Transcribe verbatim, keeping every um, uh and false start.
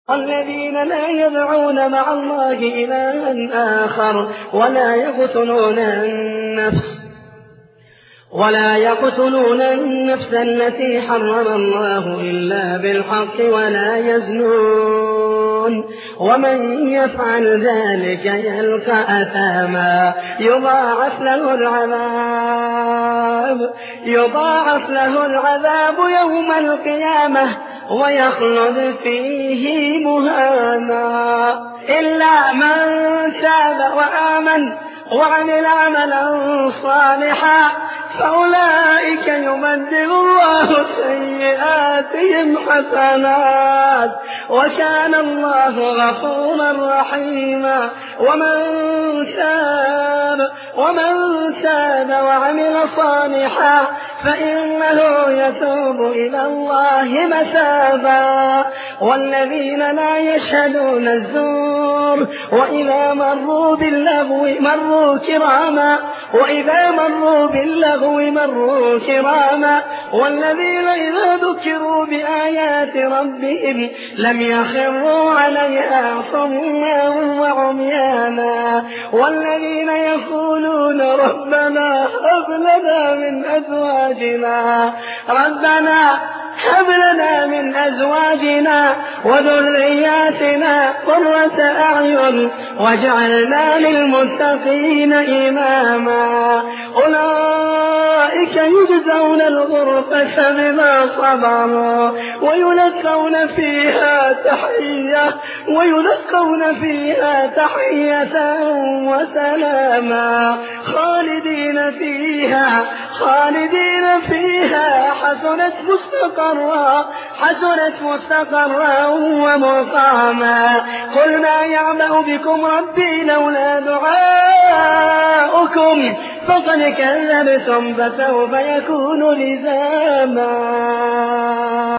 الذين لا يدعون مع الله إلها آخر ولا يقتلون النفس ولا يقتلون النفس التي حرم الله إلا بالحق ولا يزنون ومن يفعل ذلك يلقى أثاما يضاعف له العذاب يضاعف له العذاب يوم القيامة ويخلد فيه مهانا إلا من تاب وآمن وعمل عملا صالحا فأولئك يبدل الله سيئاتهم حسنات وكان الله غفورا رحيما ومن تاب ومن تاب وعمل صالحا فإنه يتوب إلى الله متابا والذين لا يشهدون الزور وإذا مروا باللغو مروا كراما وإذا مروا باللغو مروا كراما والذين إذا ذكروا بآيات ربهم لم يخروا عليها صما وعميانا والذين يقولون ربنا هب لنا من أزواجنا ربنا هب لنا من أزواجنا وذرياتنا قرة أعين واجعلنا للمتقين إماما أولئك يجزون الغرفة بما صبروا ويلقون فيها تحية ويلقون فيها تحية وسلاما خالدين فيها خالدين فيها حسنت مستقرا حسنت مستقرا ومقاما قل ما يعبأ بكم ربي لولا دعاؤكم فقد كذبتم فسوف يكون لزاما.